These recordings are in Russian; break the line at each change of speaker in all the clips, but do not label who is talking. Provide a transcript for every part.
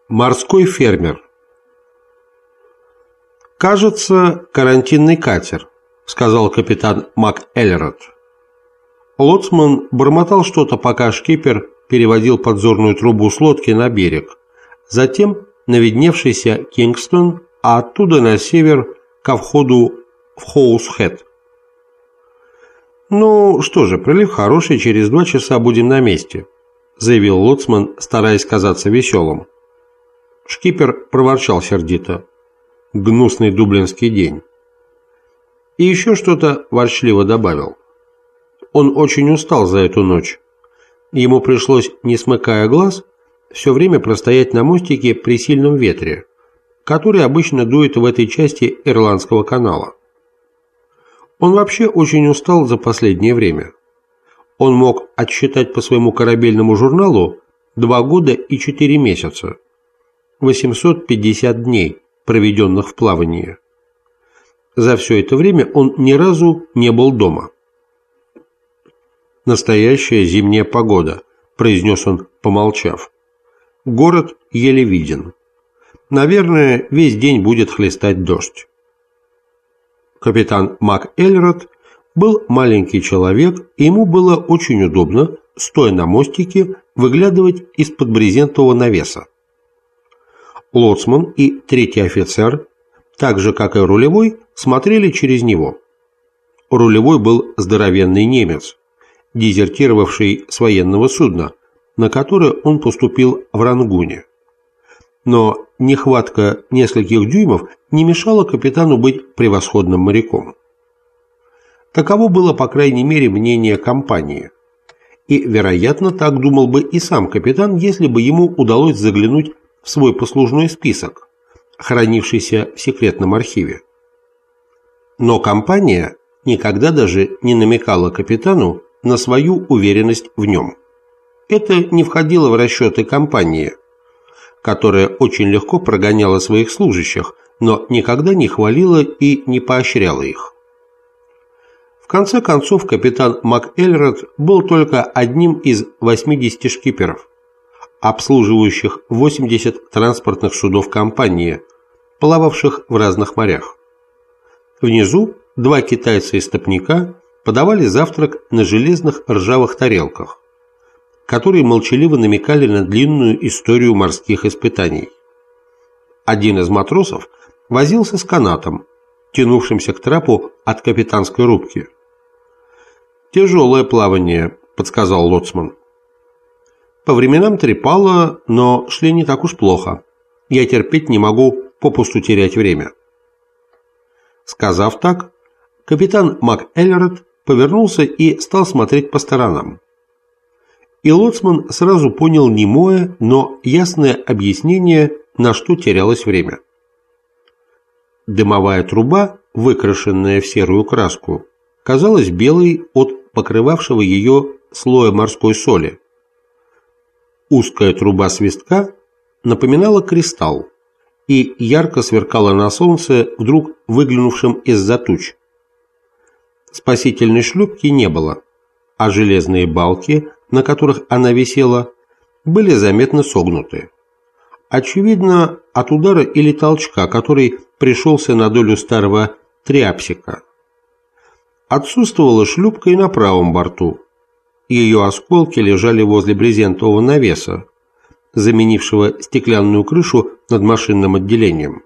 Морской фермер. «Кажется, карантинный катер», — сказал капитан МакЭльрод. Лоцман бормотал что-то, пока шкипер переводил подзорную трубу с лодки на берег, затем на видневшийся Кингстон, а оттуда на север ко входу в Хоус-Хэт. «Ну что же, прилив хороший, через 2 часа будем на месте», — заявил лоцман, стараясь казаться веселым. Шкипер проворчал сердито. «Гнусный дублинский день». И еще что-то ворчливо добавил. Он очень устал за эту ночь. Ему пришлось, не смыкая глаз, все время простоять на мостике при сильном ветре, который обычно дует в этой части Ирландского канала. Он вообще очень устал за последнее время. Он мог отсчитать по своему корабельному журналу 2 года и 4 месяца, 850 дней, проведенных в плавании. За все это время он ни разу не был дома. «Настоящая зимняя погода», – произнес он, помолчав. «Город еле виден. Наверное, весь день будет хлестать дождь». Капитан МакЭльрод был маленький человек, и ему было очень удобно, стоя на мостике, выглядывать из-под брезентового навеса. Лоцман и 3-й офицер, так же как и рулевой, смотрели через него. Рулевой был здоровенный немец, дезертировавший с военного судна, на которое он поступил в Рангуне. Но нехватка нескольких дюймов не мешала капитану быть превосходным моряком. Таково было, по крайней мере, мнение компании. И, вероятно, так думал бы и сам капитан, если бы ему удалось заглянуть в свой послужной список, хранившийся в секретном архиве. Но компания никогда даже не намекала капитану на свою уверенность в нем. Это не входило в расчеты компании, которая очень легко прогоняла своих служащих, но никогда не хвалила и не поощряла их. В конце концов, капитан МакЭльрод был только одним из 80 шкиперов, обслуживающих 80 транспортных судов компании, плававших в разных морях. Внизу 2 китайца-истопника подавали завтрак на железных ржавых тарелках, которые молчаливо намекали на длинную историю морских испытаний. Один из матросов возился с канатом, тянувшимся к трапу от капитанской рубки. «Тяжелое плавание», — подсказал лоцман. «По временам трепало, но шли не так уж плохо. Я терпеть не могу попусту терять время». Сказав так, капитан МакЭльрод повернулся и стал смотреть по сторонам. И лоцман сразу понял немое, но ясное объяснение, на что терялось время. Дымовая труба, выкрашенная в серую краску, казалась белой от покрывавшего ее слоя морской соли. Узкая труба свистка напоминала кристалл и ярко сверкала на солнце, вдруг выглянувшем из-за туч. Спасительной шлюпки не было, а железные балки, на которых она висела, были заметно согнуты. Очевидно, от удара или толчка, который пришелся на долю старого тряпсика. Отсутствовала шлюпка и на правом борту. Ее осколки лежали возле брезентового навеса, заменившего стеклянную крышу над машинным отделением.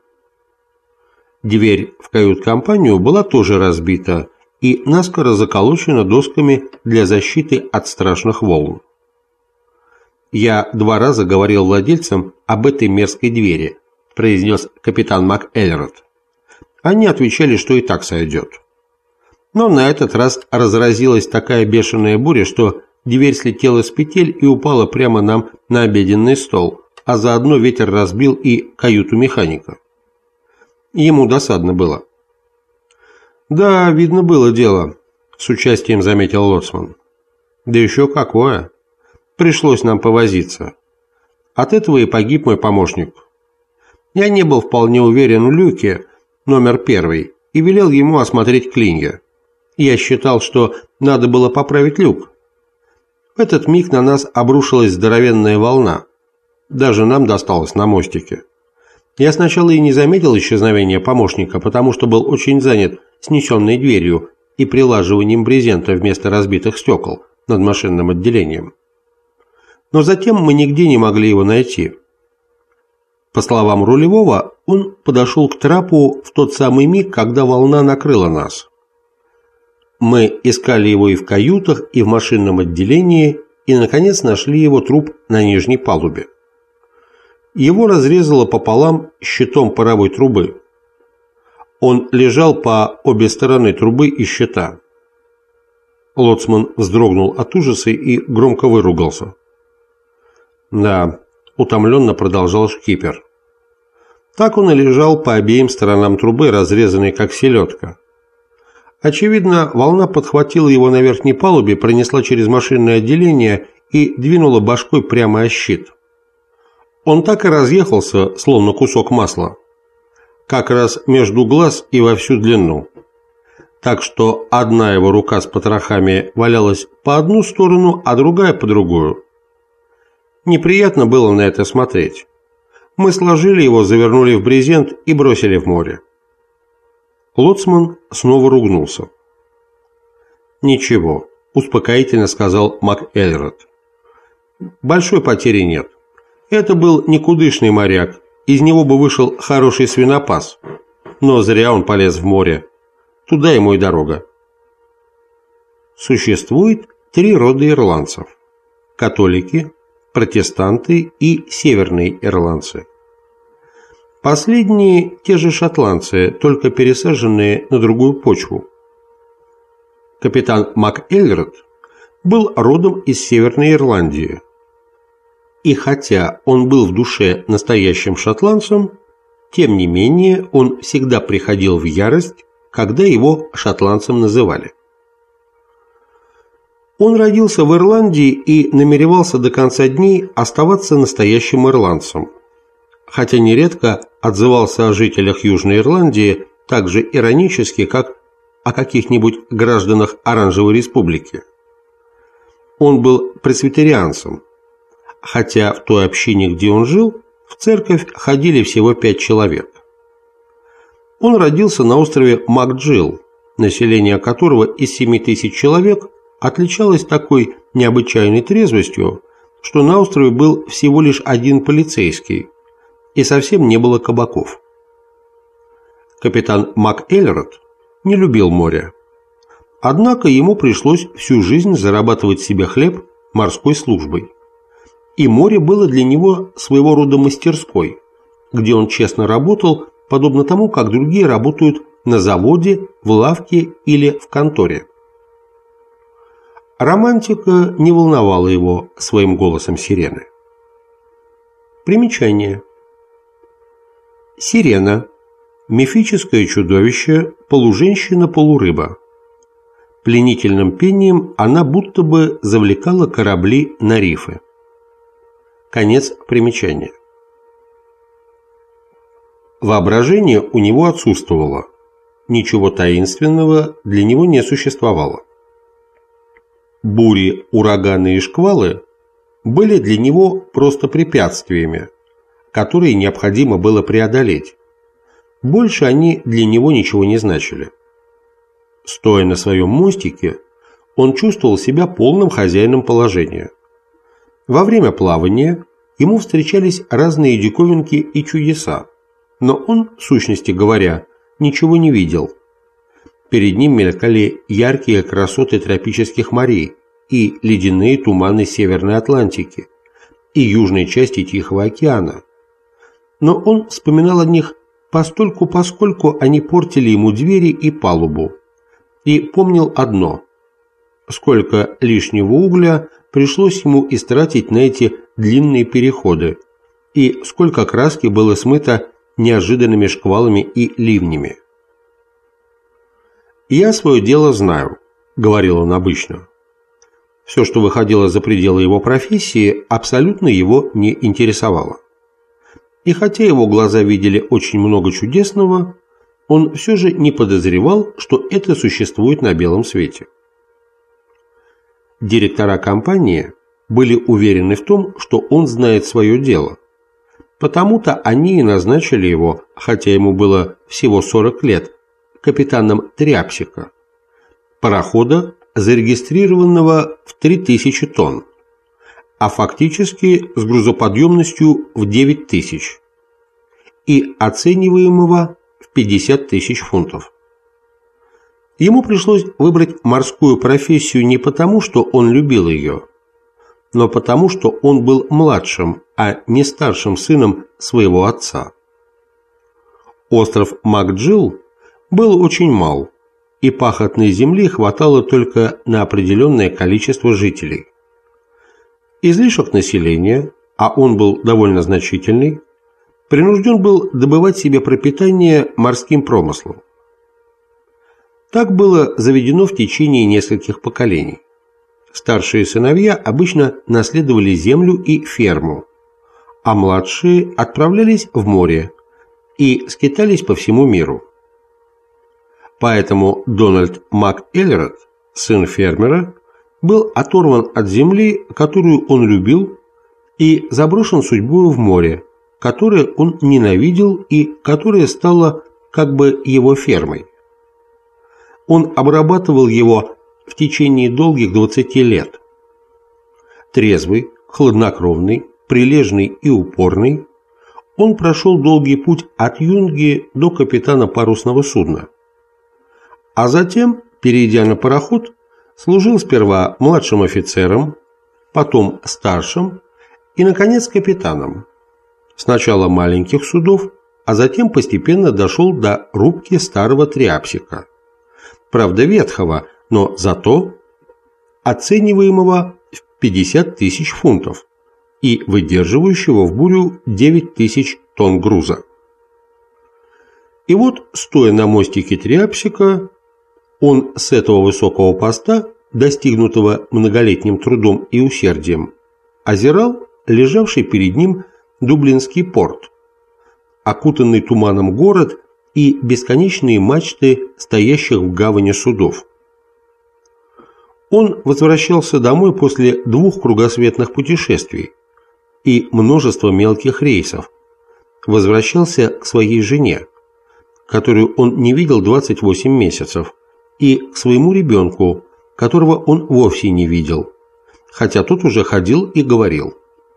Дверь в кают-компанию была тоже разбита и наскоро заколочена досками для защиты от страшных волн. «Я 2 раза говорил владельцам об этой мерзкой двери», – произнес капитан МакЭльрод. Они отвечали, что и так сойдет. Но на этот раз разразилась такая бешеная буря, что дверь слетела с петель и упала прямо нам на обеденный стол, а заодно ветер разбил и каюту механика. Ему досадно было. «Да, видно было дело», – с участием заметил лоцман. «Да еще какое! Пришлось нам повозиться. От этого и погиб мой помощник. Я не был вполне уверен в люке, номер 1, и велел ему осмотреть клинья. Я считал, что надо было поправить люк. В этот миг на нас обрушилась здоровенная волна. Даже нам досталось на мостике. Я сначала и не заметил исчезновения помощника, потому что был очень занят снесенной дверью и прилаживанием брезента вместо разбитых стекол над машинным отделением. Но затем мы нигде не могли его найти. По словам рулевого, он подошел к трапу в тот самый миг, когда волна накрыла нас. Мы искали его и в каютах, и в машинном отделении, и, наконец, нашли его труп на нижней палубе. Его разрезало пополам щитом паровой трубы. Он лежал по обе стороны трубы и щита. Лоцман вздрогнул от ужаса и громко выругался. «Да», — утомленно продолжал шкипер. «Так он и лежал по обеим сторонам трубы, разрезанный как селедка. Очевидно, волна подхватила его на верхней палубе, пронесла через машинное отделение и двинула башкой прямо о щит. Он так и разъехался, словно кусок масла, как раз между глаз и во всю длину. Так что одна его рука с потрохами валялась по одну сторону, а другая по другую. Неприятно было на это смотреть. Мы сложили его, завернули в брезент и бросили в море». Лоцман снова ругнулся. «Ничего», – успокоительно сказал МакЭльрод. «Большой потери нет. Это был никудышный моряк, из него бы вышел хороший свинопас. Но зря он полез в море. Туда ему и дорога». Существует 3 рода ирландцев – католики, протестанты и северные ирландцы. Последние – те же шотландцы, только пересаженные на другую почву. Капитан МакЭльрод был родом из Северной Ирландии. И хотя он был в душе настоящим шотландцем, тем не менее он всегда приходил в ярость, когда его шотландцем называли. Он родился в Ирландии и намеревался до конца дней оставаться настоящим ирландцем, хотя нередко отзывался о жителях Южной Ирландии так же иронически, как о каких-нибудь гражданах Оранжевой Республики. Он был пресвитерианцем, хотя в той общине, где он жил, в церковь ходили всего 5 человек. Он родился на острове Макджилл, население которого из 7000 человек отличалось такой необычайной трезвостью, что на острове был всего лишь 1 полицейский, и совсем не было кабаков. Капитан МакЭльрод не любил море. Однако ему пришлось всю жизнь зарабатывать себе хлеб морской службой. И море было для него своего рода мастерской, где он честно работал, подобно тому, как другие работают на заводе, в лавке или в конторе. Романтика не волновала его своим голосом сирены. Примечание. Сирена – мифическое чудовище, полуженщина-полурыба. Пленительным пением она будто бы завлекала корабли на рифы. Конец примечания. Воображение у него отсутствовало. Ничего таинственного для него не существовало. Бури, ураганы и шквалы были для него просто препятствиями, которые необходимо было преодолеть. Больше они для него ничего не значили. Стоя на своем мостике, он чувствовал себя полным хозяином положения. Во время плавания ему встречались разные диковинки и чудеса, но он, в сущности говоря, ничего не видел. Перед ним мелькали яркие красоты тропических морей и ледяные туманы Северной Атлантики и южной части Тихого океана. Но он вспоминал о них постольку, поскольку они портили ему двери и палубу, и помнил одно – сколько лишнего угля пришлось ему истратить на эти длинные переходы, и сколько краски было смыто неожиданными шквалами и ливнями. «Я свое дело знаю», – говорил он обычно. Все, что выходило за пределы его профессии, абсолютно его не интересовало. И хотя его глаза видели очень много чудесного, он все же не подозревал, что это существует на белом свете. Директора компании были уверены в том, что он знает свое дело, Потому-то они и назначили его, хотя ему было всего 40 лет, капитаном Тряпсика, парохода, зарегистрированного в 3000 тонн, а фактически с грузоподъемностью в 9000 и оцениваемого в 50 000 фунтов. Ему пришлось выбрать морскую профессию не потому, что он любил ее, но потому, что он был младшим, а не старшим сыном своего отца. Остров Макджилл был очень мал, и пахотной земли хватало только на определенное количество жителей. Излишек населения, а он был довольно значительный, принужден был добывать себе пропитание морским промыслом. Так было заведено в течение нескольких поколений. Старшие сыновья обычно наследовали землю и ферму, а младшие отправлялись в море и скитались по всему миру. Поэтому Дональд МакЭльрод, сын фермера, был оторван от земли, которую он любил, и заброшен судьбою в море, которое он ненавидел и которое стало как бы его фермой. Он обрабатывал его в течение долгих 20 лет. Трезвый, хладнокровный, прилежный и упорный, он прошел долгий путь от юнги до капитана парусного судна. А затем, перейдя на пароход, служил сперва младшим офицером, потом старшим и, наконец, капитаном. Сначала маленьких судов, а затем постепенно дошел до рубки старого Тряпсика. Правда, ветхого, но зато оцениваемого в 50 000 фунтов и выдерживающего в бурю 9000 тонн груза. И вот, стоя на мостике Тряпсика, он с этого высокого поста, достигнутого многолетним трудом и усердием, озирал лежавший перед ним Дублинский порт, окутанный туманом город и бесконечные мачты стоящих в гавани судов. Он возвращался домой после 2 кругосветных путешествий и множества мелких рейсов, возвращался к своей жене, которую он не видел 28 месяцев, и к своему ребенку, которого он вовсе не видел, хотя тот уже ходил и говорил.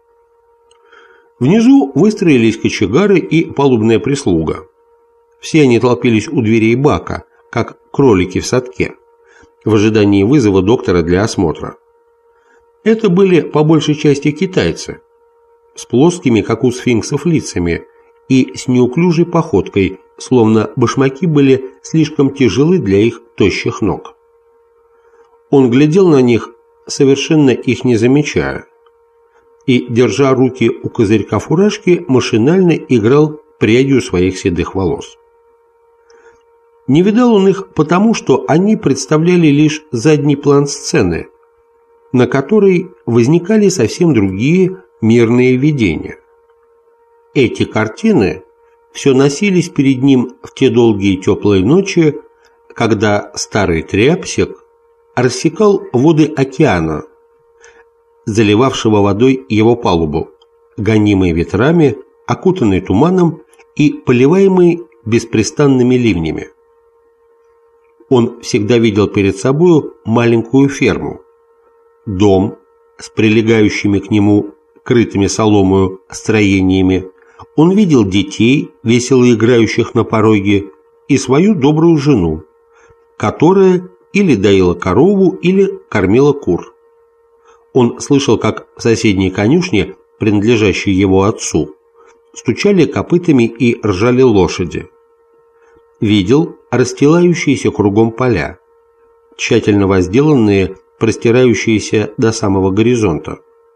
Внизу выстроились кочегары и палубная прислуга. Все они толпились у дверей бака, как кролики в садке, в ожидании вызова доктора для осмотра. Это были по большей части китайцы, с плоскими, как у сфинксов, лицами и с неуклюжей походкой, словно башмаки были слишком тяжелы для их тощих ног. Он глядел на них, совершенно их не замечая, и, держа руки у козырька фуражки, машинально играл прядью своих седых волос. Не видал он их потому, что они представляли лишь задний план сцены, на которой возникали совсем другие мирные видения. Эти картины все носились перед ним в те долгие теплые ночи, когда старый Тряпсик рассекал воды океана, заливавшего водой его палубу, гонимый ветрами, окутанный туманом и поливаемый беспрестанными ливнями. Он всегда видел перед собою маленькую ферму, дом с прилегающими к нему крытыми соломою строениями. Он видел детей, весело играющих на пороге, и свою добрую жену, которая или доила корову, или кормила кур. Он слышал, как в соседней конюшне, принадлежащей его отцу, стучали копытами и ржали лошади. Видел расстилающиеся кругом поля, тщательно возделанные, простирающиеся до самого горизонта.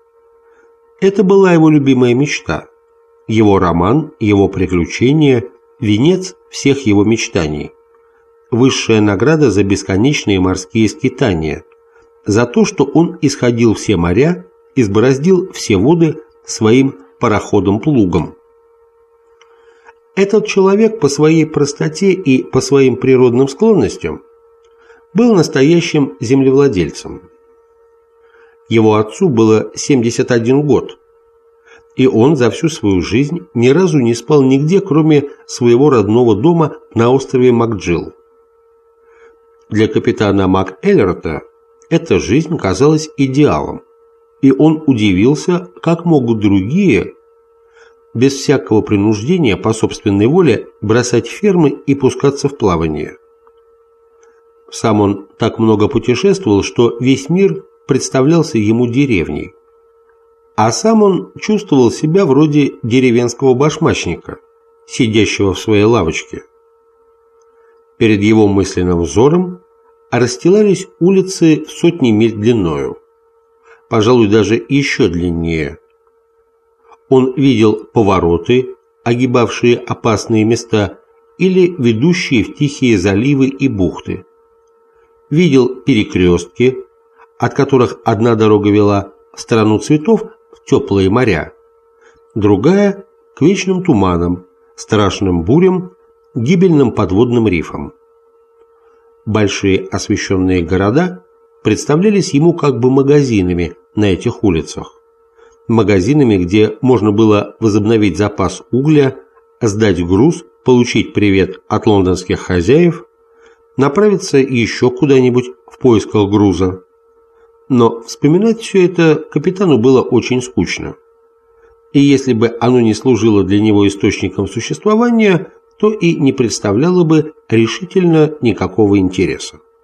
Это была его любимая мечта, его роман, его приключения, венец всех его мечтаний, высшая награда за бесконечные морские скитания, за то, что он исходил все моря, избороздил все воды своим пароходом-плугом. Этот человек по своей простоте и по своим природным склонностям был настоящим землевладельцем. Его отцу было 71 год, и он за всю свою жизнь ни разу не спал нигде, кроме своего родного дома на острове Макджилл. Для капитана МакЭллерта эта жизнь казалась идеалом, и он удивился, как могут другие, без всякого принуждения по собственной воле, бросать фермы и пускаться в плавание. Сам он так много путешествовал, что весь мир представлялся ему деревней. А сам он чувствовал себя вроде деревенского башмачника, сидящего в своей лавочке. Перед его мысленным взором расстилались улицы в сотни миль длиною, пожалуй, даже еще длиннее. Он видел повороты, огибавшие опасные места или ведущие в тихие заливы и бухты. Видел перекрестки, от которых одна дорога вела в страну цветов, в теплые моря, другая – к вечным туманам, страшным бурям, гибельным подводным рифам. Большие освещенные города представлялись ему как бы магазинами на этих улицах. Магазинами, где можно было возобновить запас угля, сдать груз, получить привет от лондонских хозяев, направиться еще куда-нибудь в поисках груза. Но вспоминать все это капитану было очень скучно. И если бы оно не служило для него источником существования, то и не представляло бы решительно никакого интереса.